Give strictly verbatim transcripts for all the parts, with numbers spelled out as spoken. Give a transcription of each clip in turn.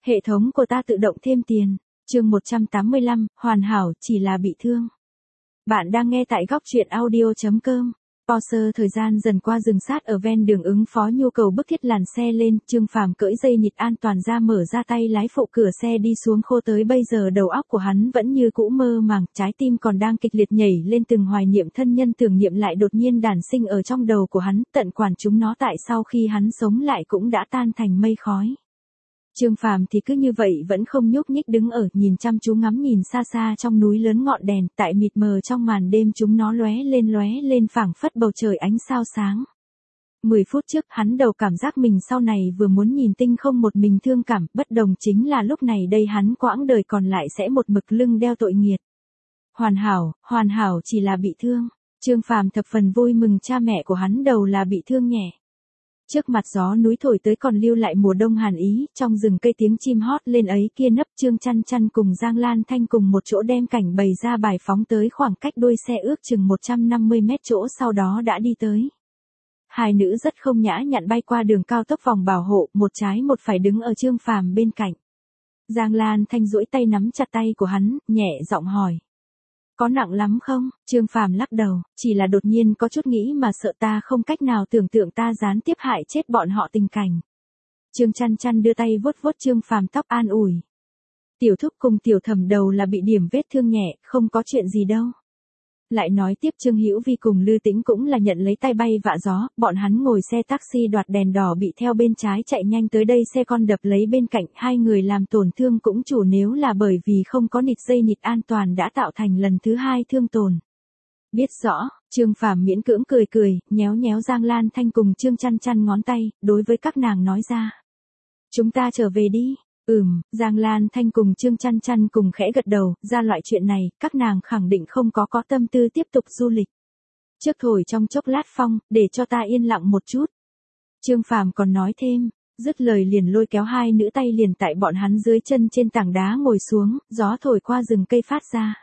Hệ thống của ta tự động thêm tiền. Chương một trăm tám mươi lăm, hoàn hảo, chỉ là bị thương. Bạn đang nghe tại góc truyện audio chấm com. Porsche thời gian dần qua dừng sát ở ven đường ứng phó nhu cầu bức thiết làn xe lên, Trương Phàm cưỡi dây nịt an toàn ra mở ra tay lái phụ cửa xe đi xuống khô tới bây giờ đầu óc của hắn vẫn như cũ mơ màng, trái tim còn đang kịch liệt nhảy lên từng hoài niệm thân nhân tưởng niệm lại đột nhiên đản sinh ở trong đầu của hắn, tận quản chúng nó tại sau khi hắn sống lại cũng đã tan thành mây khói. Trương Phàm thì cứ như vậy vẫn không nhúc nhích đứng ở nhìn chăm chú ngắm nhìn xa xa trong núi lớn ngọn đèn, tại mịt mờ trong màn đêm chúng nó lóe lên lóe lên phảng phất bầu trời ánh sao sáng. Mười phút trước hắn đầu cảm giác mình sau này vừa muốn nhìn tinh không một mình thương cảm, bất đồng chính là lúc này đây hắn quãng đời còn lại sẽ một mực lưng đeo tội nghiệt. Hoàn hảo, hoàn hảo chỉ là bị thương. Trương Phàm thập phần vui mừng cha mẹ của hắn đầu là bị thương nhẹ. Trước mặt gió núi thổi tới còn lưu lại mùa đông hàn ý, trong rừng cây tiếng chim hót lên ấy kia nấp Trương Chăn Chăn cùng Giang Lan Thanh cùng một chỗ đem cảnh bày ra bài phóng tới khoảng cách đuôi xe ước chừng một trăm năm mươi mét chỗ sau đó đã đi tới. Hai nữ rất không nhã nhặn bay qua đường cao tốc vòng bảo hộ, một trái một phải đứng ở Trương Phàm bên cạnh. Giang Lan Thanh duỗi tay nắm chặt tay của hắn, nhẹ giọng hỏi. Có nặng lắm không? Trương Phàm lắc đầu, chỉ là đột nhiên có chút nghĩ mà sợ ta không cách nào tưởng tượng ta gián tiếp hại chết bọn họ tình cảnh. Trương Chăn Chăn đưa tay vuốt vuốt Trương Phàm tóc an ủi. Tiểu thúc cùng tiểu thẩm đầu là bị điểm vết thương nhẹ, không có chuyện gì đâu. Lại nói tiếp Trương Hữu Vi cùng Lư Tĩnh cũng là nhận lấy tay bay vạ gió, bọn hắn ngồi xe taxi đoạt đèn đỏ bị theo bên trái chạy nhanh tới đây xe con đập lấy bên cạnh, hai người làm tổn thương cũng chủ nếu là bởi vì không có nịt dây nịt an toàn đã tạo thành lần thứ hai thương tổn. Biết rõ, Trương Phàm miễn cưỡng cười cười, nhéo nhéo Giang Lan Thanh cùng Trương Chăn Chăn ngón tay, đối với các nàng nói ra. Chúng ta trở về đi. Ừm, Giang Lan Thanh cùng Trương Chăn Chăn cùng khẽ gật đầu, ra loại chuyện này, các nàng khẳng định không có có tâm tư tiếp tục du lịch. Trước thổi trong chốc lát phong, để cho ta yên lặng một chút. Trương Phàm còn nói thêm, dứt lời liền lôi kéo hai nữ tay liền tại bọn hắn dưới chân trên tảng đá ngồi xuống, gió thổi qua rừng cây phát ra.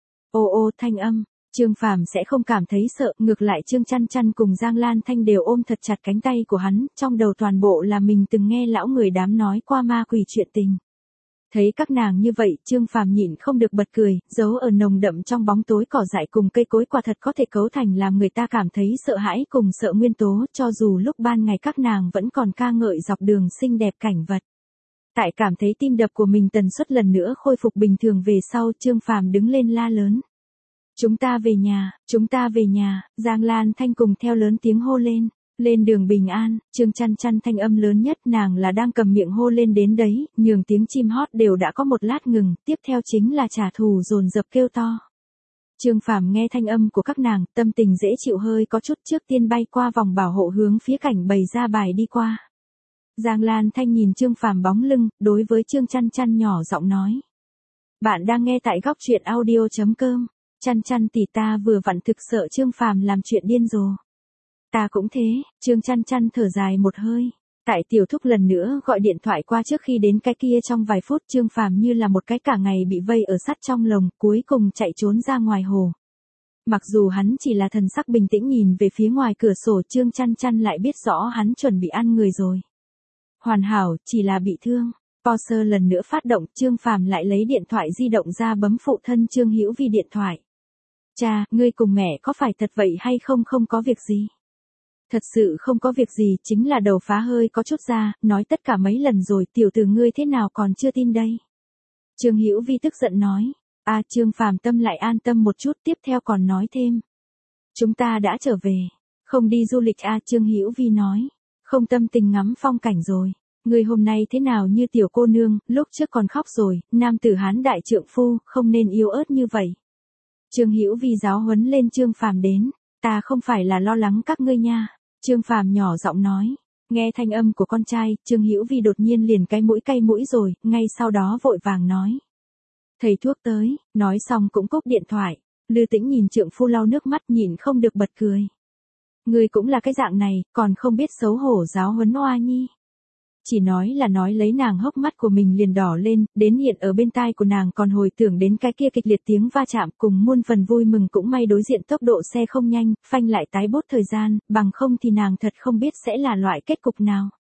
Ô ô thanh âm, Trương Phàm sẽ không cảm thấy sợ, ngược lại Trương Chăn Chăn cùng Giang Lan Thanh đều ôm thật chặt cánh tay của hắn, trong đầu toàn bộ là mình từng nghe lão người đám nói qua ma quỷ chuyện tình. Thấy các nàng như vậy, Trương Phàm nhịn không được bật cười, giấu ở nồng đậm trong bóng tối cỏ dại cùng cây cối quả thật có thể cấu thành làm người ta cảm thấy sợ hãi cùng sợ nguyên tố, cho dù lúc ban ngày các nàng vẫn còn ca ngợi dọc đường xinh đẹp cảnh vật. Tại cảm thấy tim đập của mình tần suất lần nữa khôi phục bình thường về sau, Trương Phàm đứng lên la lớn. Chúng ta về nhà, chúng ta về nhà, Giang Lan Thanh cùng theo lớn tiếng hô lên. Lên đường bình an, Trương Chăn Chăn thanh âm lớn nhất nàng là đang cầm miệng hô lên đến đấy, nhường tiếng chim hót đều đã có một lát ngừng, tiếp theo chính là trả thù dồn dập kêu to. Trương Phàm nghe thanh âm của các nàng, tâm tình dễ chịu hơi có chút trước tiên bay qua vòng bảo hộ hướng phía cảnh bày ra bài đi qua. Giang Lan Thanh nhìn Trương Phàm bóng lưng, đối với Trương Chăn Chăn nhỏ giọng nói. Bạn đang nghe tại góc truyện audio chấm com. Chăn Chăn tỷ ta vừa vặn thực sợ Trương Phàm làm chuyện điên rồ. Ta cũng thế, Trương Chăn Chăn thở dài một hơi. Tại tiểu thúc lần nữa gọi điện thoại qua trước khi đến cái kia trong vài phút Trương Phàm như là một cái cả ngày bị vây ở sắt trong lồng, cuối cùng chạy trốn ra ngoài hồ. Mặc dù hắn chỉ là thần sắc bình tĩnh nhìn về phía ngoài cửa sổ, Trương Chăn Chăn lại biết rõ hắn chuẩn bị ăn người rồi. Hoàn hảo, chỉ là bị thương. Porsche lần nữa phát động, Trương Phàm lại lấy điện thoại di động ra bấm phụ thân Trương Hữu Vi điện thoại. Cha, ngươi cùng mẹ có phải thật vậy hay không không có việc gì? Thật sự không có việc gì, chính là đầu phá hơi có chút ra, nói tất cả mấy lần rồi, tiểu tử ngươi thế nào còn chưa tin đây? Trương Hữu Vi tức giận nói. À, Trương Phàm tâm lại an tâm một chút, tiếp theo còn nói thêm. Chúng ta đã trở về, không đi du lịch à, Trương Hữu Vi nói. Không tâm tình ngắm phong cảnh rồi. Ngươi hôm nay thế nào như tiểu cô nương, lúc trước còn khóc rồi, nam tử hán đại trượng phu, không nên yếu ớt như vậy. Trương Hữu Vi giáo huấn lên Trương Phàm đến, ta không phải là lo lắng các ngươi nha. Trương Phàm nhỏ giọng nói, nghe thanh âm của con trai, Trương Hữu Vi đột nhiên liền cái mũi cay mũi rồi, ngay sau đó vội vàng nói. Thầy thuốc tới, nói xong cũng cúp điện thoại, Lư Tĩnh nhìn trượng phu lau nước mắt nhịn không được bật cười. Ngươi cũng là cái dạng này, còn không biết xấu hổ giáo huấn oa nhi. Chỉ nói là nói lấy nàng hốc mắt của mình liền đỏ lên, đến hiện ở bên tai của nàng còn hồi tưởng đến cái kia kịch liệt tiếng va chạm cùng muôn phần vui mừng cũng may đối diện tốc độ xe không nhanh, phanh lại tái bốt thời gian, bằng không thì nàng thật không biết sẽ là loại kết cục nào.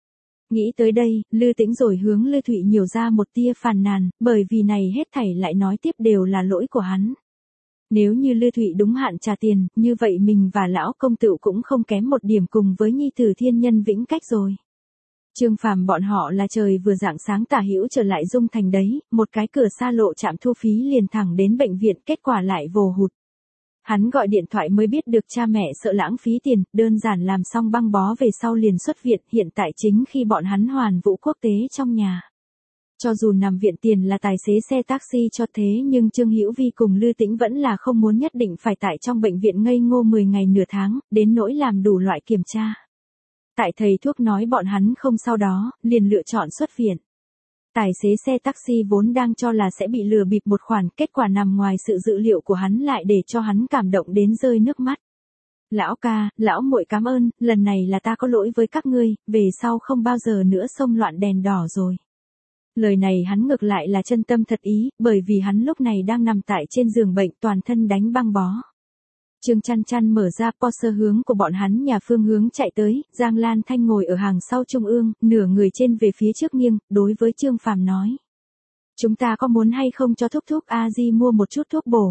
Nghĩ tới đây, Lư Tĩnh rồi hướng Lư Thụy nhiều ra một tia phàn nàn, bởi vì này hết thảy lại nói tiếp đều là lỗi của hắn. Nếu như Lư Thụy đúng hạn trả tiền, như vậy mình và lão công tựu cũng không kém một điểm cùng với nhi tử thiên nhân vĩnh cách rồi. Trương Phàm bọn họ là trời vừa rạng sáng tả hữu trở lại Dung Thành đấy, một cái cửa xa lộ trạm thu phí liền thẳng đến bệnh viện, kết quả lại vồ hụt. Hắn gọi điện thoại mới biết được cha mẹ sợ lãng phí tiền, đơn giản làm xong băng bó về sau liền xuất viện, hiện tại chính khi bọn hắn hoàn vũ quốc tế trong nhà. Cho dù nằm viện tiền là tài xế xe taxi cho thế nhưng Trương Hữu Vi cùng Lư Tĩnh vẫn là không muốn nhất định phải tại trong bệnh viện ngây ngô mười ngày nửa tháng, đến nỗi làm đủ loại kiểm tra. Tại thầy thuốc nói bọn hắn không sau đó, liền lựa chọn xuất viện. Tài xế xe taxi vốn đang cho là sẽ bị lừa bịp một khoản, kết quả nằm ngoài sự dự liệu của hắn lại để cho hắn cảm động đến rơi nước mắt. Lão ca, lão muội cảm ơn, lần này là ta có lỗi với các ngươi, về sau không bao giờ nữa xông loạn đèn đỏ rồi. Lời này hắn ngược lại là chân tâm thật ý, bởi vì hắn lúc này đang nằm tại trên giường bệnh toàn thân đánh băng bó. Trương Chăn Chăn mở ra Porsche hướng của bọn hắn nhà phương hướng chạy tới, Giang Lan Thanh ngồi ở hàng sau trung ương, nửa người trên về phía trước nghiêng, đối với Trương Phàm nói. Chúng ta có muốn hay không cho thúc thúc A Di mua một chút thuốc bổ?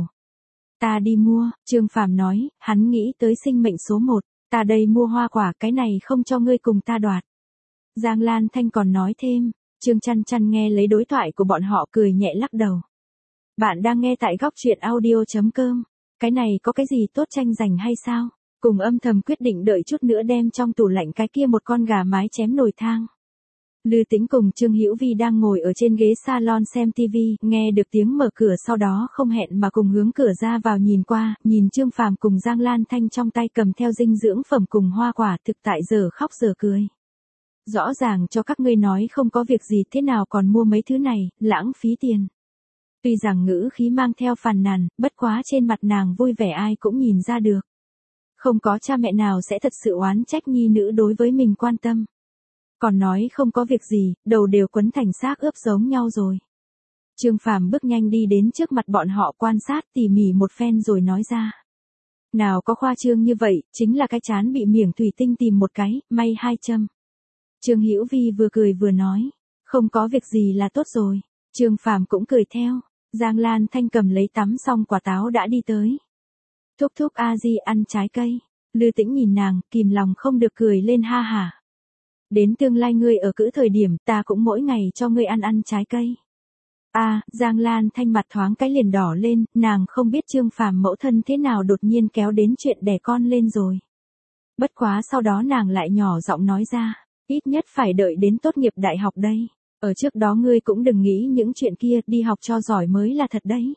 Ta đi mua, Trương Phàm nói, hắn nghĩ tới sinh mệnh số một, ta đây mua hoa quả, cái này không cho ngươi cùng ta đoạt. Giang Lan Thanh còn nói thêm, Trương Chăn Chăn nghe lấy đối thoại của bọn họ cười nhẹ lắc đầu. Bạn đang nghe tại góc truyện audio chấm com. Cái này có cái gì tốt tranh giành hay sao? Cùng âm thầm quyết định đợi chút nữa đem trong tủ lạnh cái kia một con gà mái chém nồi thang. Lư Tĩnh cùng Trương Hữu Vi đang ngồi ở trên ghế salon xem tivi, nghe được tiếng mở cửa sau đó không hẹn mà cùng hướng cửa ra vào nhìn qua, nhìn Trương Phàm cùng Giang Lan Thanh trong tay cầm theo dinh dưỡng phẩm cùng hoa quả, thực tại giờ khóc giờ cười. Rõ ràng cho các ngươi nói không có việc gì, thế nào còn mua mấy thứ này, lãng phí tiền. Tuy rằng ngữ khí mang theo phàn nàn, bất quá trên mặt nàng vui vẻ ai cũng nhìn ra được. Không có cha mẹ nào sẽ thật sự oán trách nhi nữ đối với mình quan tâm. Còn nói không có việc gì, đầu đều quấn thành xác ướp giống nhau rồi. Trương Phàm bước nhanh đi đến trước mặt bọn họ quan sát tỉ mỉ một phen rồi nói ra. Nào có khoa trương như vậy, chính là cái chán bị miệng thủy tinh tìm một cái, may hai châm. Trương Hữu Vi vừa cười vừa nói, không có việc gì là tốt rồi. Trương Phàm cũng cười theo. Giang Lan Thanh cầm lấy tắm xong quả táo đã đi tới. Thúc thúc A Di ăn trái cây. Lư Tĩnh nhìn nàng, kìm lòng không được cười lên ha hả. Đến tương lai ngươi ở cữ thời điểm, ta cũng mỗi ngày cho ngươi ăn ăn trái cây. A, à, Giang Lan Thanh mặt thoáng cái liền đỏ lên, nàng không biết Trương Phàm mẫu thân thế nào đột nhiên kéo đến chuyện đẻ con lên rồi. Bất quá sau đó nàng lại nhỏ giọng nói ra, ít nhất phải đợi đến tốt nghiệp đại học đây. Ở trước đó ngươi cũng đừng nghĩ những chuyện kia, đi học cho giỏi mới là thật đấy.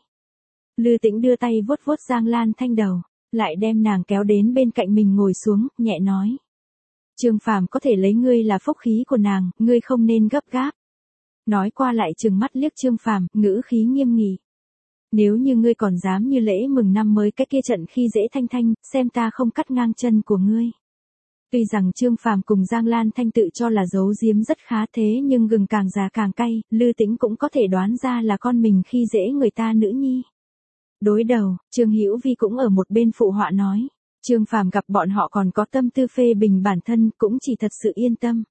Lư Tĩnh đưa tay vuốt vuốt Giang Lan Thanh đầu, lại đem nàng kéo đến bên cạnh mình ngồi xuống, nhẹ nói. Trương Phàm có thể lấy ngươi là phúc khí của nàng, ngươi không nên gấp gáp. Nói qua lại trừng mắt liếc Trương Phàm, ngữ khí nghiêm nghị. Nếu như ngươi còn dám như lễ mừng năm mới cái kia trận khi dễ Thanh Thanh, xem ta không cắt ngang chân của ngươi. Tuy rằng Trương Phàm cùng Giang Lan Thanh tự cho là giấu giếm rất khá thế nhưng gừng càng già càng cay, Lư Tĩnh cũng có thể đoán ra là con mình khi dễ người ta nữ nhi. Đối đầu, Trương Hữu Vi cũng ở một bên phụ họa nói, Trương Phàm gặp bọn họ còn có tâm tư phê bình bản thân cũng chỉ thật sự yên tâm.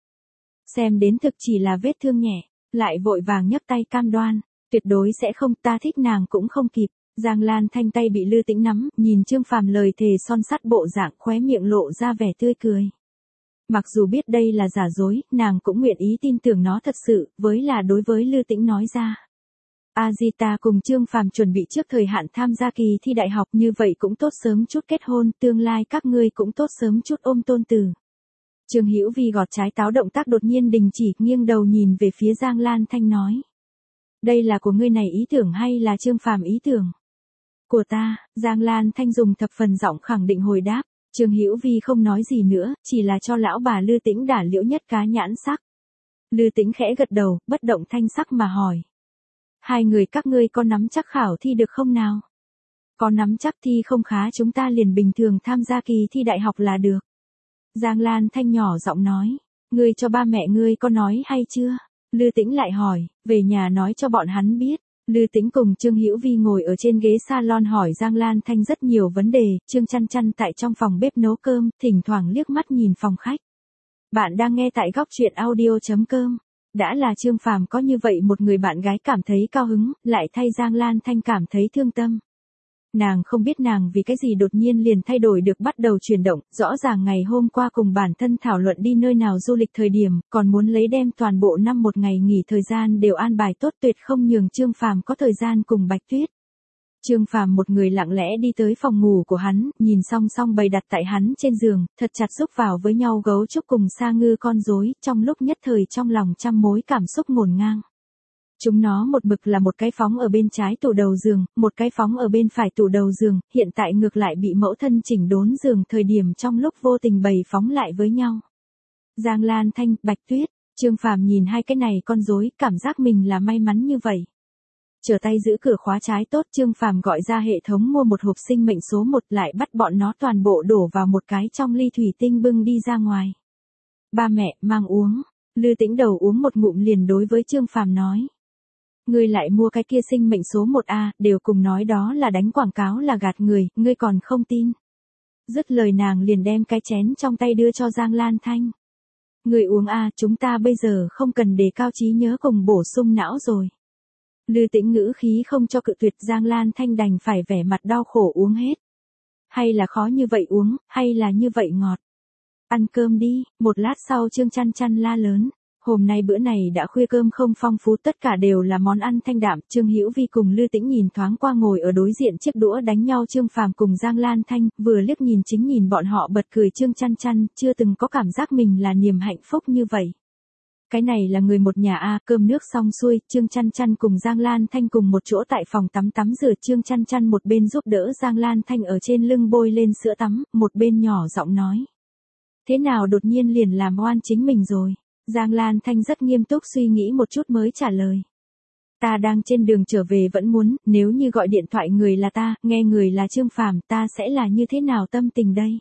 Xem đến thực chỉ là vết thương nhẹ, lại vội vàng nhấc tay cam đoan, tuyệt đối sẽ không, ta thích nàng cũng không kịp. Giang Lan Thanh tay bị Lư Tĩnh nắm, nhìn Trương Phàm lời thề son sắt bộ dạng khóe miệng lộ ra vẻ tươi cười. Mặc dù biết đây là giả dối, nàng cũng nguyện ý tin tưởng nó thật sự, với là đối với Lư Tĩnh nói ra. A Di ta cùng Trương Phàm chuẩn bị trước thời hạn tham gia kỳ thi đại học như vậy cũng tốt sớm chút kết hôn, tương lai các ngươi cũng tốt sớm chút ôm tôn tử. Trương Hữu Vi gọt trái táo động tác đột nhiên đình chỉ, nghiêng đầu nhìn về phía Giang Lan Thanh nói. Đây là của ngươi này ý tưởng hay là Trương Phàm ý tưởng? Của ta, Giang Lan Thanh dùng thập phần giọng khẳng định hồi đáp, Trương Hữu Vi không nói gì nữa, chỉ là cho lão bà Lư Tĩnh đả liễu nhất cá nhãn sắc. Lư Tĩnh khẽ gật đầu, bất động thanh sắc mà hỏi. Hai người các ngươi có nắm chắc khảo thi được không nào? Có nắm chắc thi không khá chúng ta liền bình thường tham gia kỳ thi đại học là được. Giang Lan Thanh nhỏ giọng nói, ngươi cho ba mẹ ngươi có nói hay chưa? Lư Tĩnh lại hỏi, về nhà nói cho bọn hắn biết. Lư Tĩnh cùng Trương Hữu Vi ngồi ở trên ghế salon hỏi Giang Lan Thanh rất nhiều vấn đề, Trương Chăn Chăn tại trong phòng bếp nấu cơm, thỉnh thoảng liếc mắt nhìn phòng khách. Bạn đang nghe tại góc truyện audio chấm com. Đã là Trương Phàm có như vậy một người bạn gái cảm thấy cao hứng, lại thay Giang Lan Thanh cảm thấy thương tâm. Nàng không biết nàng vì cái gì đột nhiên liền thay đổi được bắt đầu chuyển động, rõ ràng ngày hôm qua cùng bản thân thảo luận đi nơi nào du lịch thời điểm, còn muốn lấy đem toàn bộ năm một ngày nghỉ thời gian đều an bài tốt tuyệt không nhường Trương Phàm có thời gian cùng Bạch Tuyết. Trương Phàm một người lặng lẽ đi tới phòng ngủ của hắn, nhìn song song bày đặt tại hắn trên giường, thật chặt xúc vào với nhau gấu trúc cùng sa ngư con rối, trong lúc nhất thời trong lòng trăm mối cảm xúc ngổn ngang. Chúng nó một mực là một cái phóng ở bên trái tủ đầu giường, một cái phóng ở bên phải tủ đầu giường, hiện tại ngược lại bị mẫu thân chỉnh đốn giường thời điểm trong lúc vô tình bày phóng lại với nhau. Giang Lan Thanh, Bạch Tuyết, Trương Phàm nhìn hai cái này con rối, cảm giác mình là may mắn như vậy. Trở tay giữ cửa khóa trái tốt, Trương Phàm gọi ra hệ thống mua một hộp sinh mệnh số một, lại bắt bọn nó toàn bộ đổ vào một cái trong ly thủy tinh bưng đi ra ngoài. Ba mẹ, mang uống. Lư Tĩnh Đầu uống một ngụm liền đối với Trương Phàm nói. Ngươi lại mua cái kia sinh mệnh số một a, đều cùng nói đó là đánh quảng cáo là gạt người, ngươi còn không tin. Dứt lời nàng liền đem cái chén trong tay đưa cho Giang Lan Thanh. Ngươi uống a, chúng ta bây giờ không cần đề cao trí nhớ cùng bổ sung não rồi. Lư Tĩnh ngữ khí không cho cự tuyệt, Giang Lan Thanh đành phải vẻ mặt đau khổ uống hết. Hay là khó như vậy uống, hay là như vậy ngọt. Ăn cơm đi, một lát sau Trương Chăn Chăn la lớn. Hôm nay bữa này đã khuya cơm không phong phú, tất cả đều là món ăn thanh đạm. Trương Hữu Vi cùng Lư Tĩnh nhìn thoáng qua ngồi ở đối diện chiếc đũa đánh nhau Trương Phàm cùng Giang Lan Thanh, vừa liếc nhìn chính nhìn bọn họ bật cười. Trương Chăn Chăn chưa từng có cảm giác mình là niềm hạnh phúc như vậy. Cái này là người một nhà a. À, cơm nước xong xuôi, Trương Chăn Chăn cùng Giang Lan Thanh cùng một chỗ tại phòng tắm tắm rửa. Trương Chăn Chăn một bên giúp đỡ Giang Lan Thanh ở trên lưng bôi lên sữa tắm, một bên nhỏ giọng nói. Thế nào đột nhiên liền làm oan chính mình rồi? Giang Lan Thanh rất nghiêm túc suy nghĩ một chút mới trả lời. Ta đang trên đường trở về vẫn muốn, nếu như gọi điện thoại người là ta, nghe người là Trương Phàm, ta sẽ là như thế nào tâm tình đây?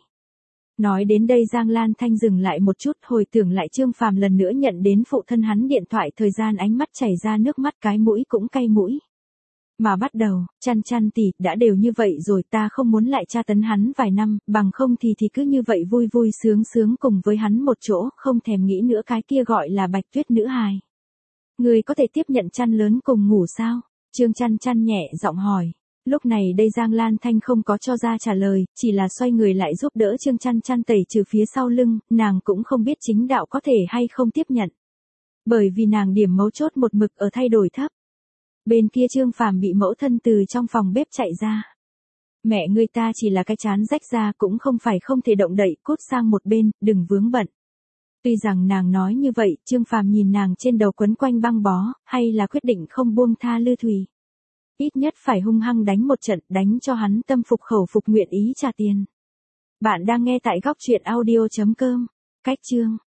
Nói đến đây Giang Lan Thanh dừng lại một chút, hồi tưởng lại Trương Phàm lần nữa nhận đến phụ thân hắn điện thoại, thời gian ánh mắt chảy ra nước mắt, cái mũi cũng cay mũi. Mà bắt đầu, Chăn Chăn tỷ, đã đều như vậy rồi, ta không muốn lại tra tấn hắn vài năm, bằng không thì thì cứ như vậy vui vui sướng sướng cùng với hắn một chỗ, không thèm nghĩ nữa cái kia gọi là Bạch Tuyết nữ hài. Người có thể tiếp nhận chăn lớn cùng ngủ sao? Trương Chăn Chăn nhẹ giọng hỏi. Lúc này đây Giang Lan Thanh không có cho ra trả lời, chỉ là xoay người lại giúp đỡ Trương Chăn Chăn tẩy trừ phía sau lưng, nàng cũng không biết chính đạo có thể hay không tiếp nhận. Bởi vì nàng điểm mấu chốt một mực ở thay đổi thấp. Bên kia Trương Phàm bị mẫu thân từ trong phòng bếp chạy ra. Mẹ ngươi ta chỉ là cái chán rách ra cũng không phải không thể động đậy, cút sang một bên, đừng vướng bận. Tuy rằng nàng nói như vậy, Trương Phàm nhìn nàng trên đầu quấn quanh băng bó, hay là quyết định không buông tha Lư Thùy. Ít nhất phải hung hăng đánh một trận, đánh cho hắn tâm phục khẩu phục nguyện ý trả tiền. Bạn đang nghe tại góc truyện audio chấm com. Cách chương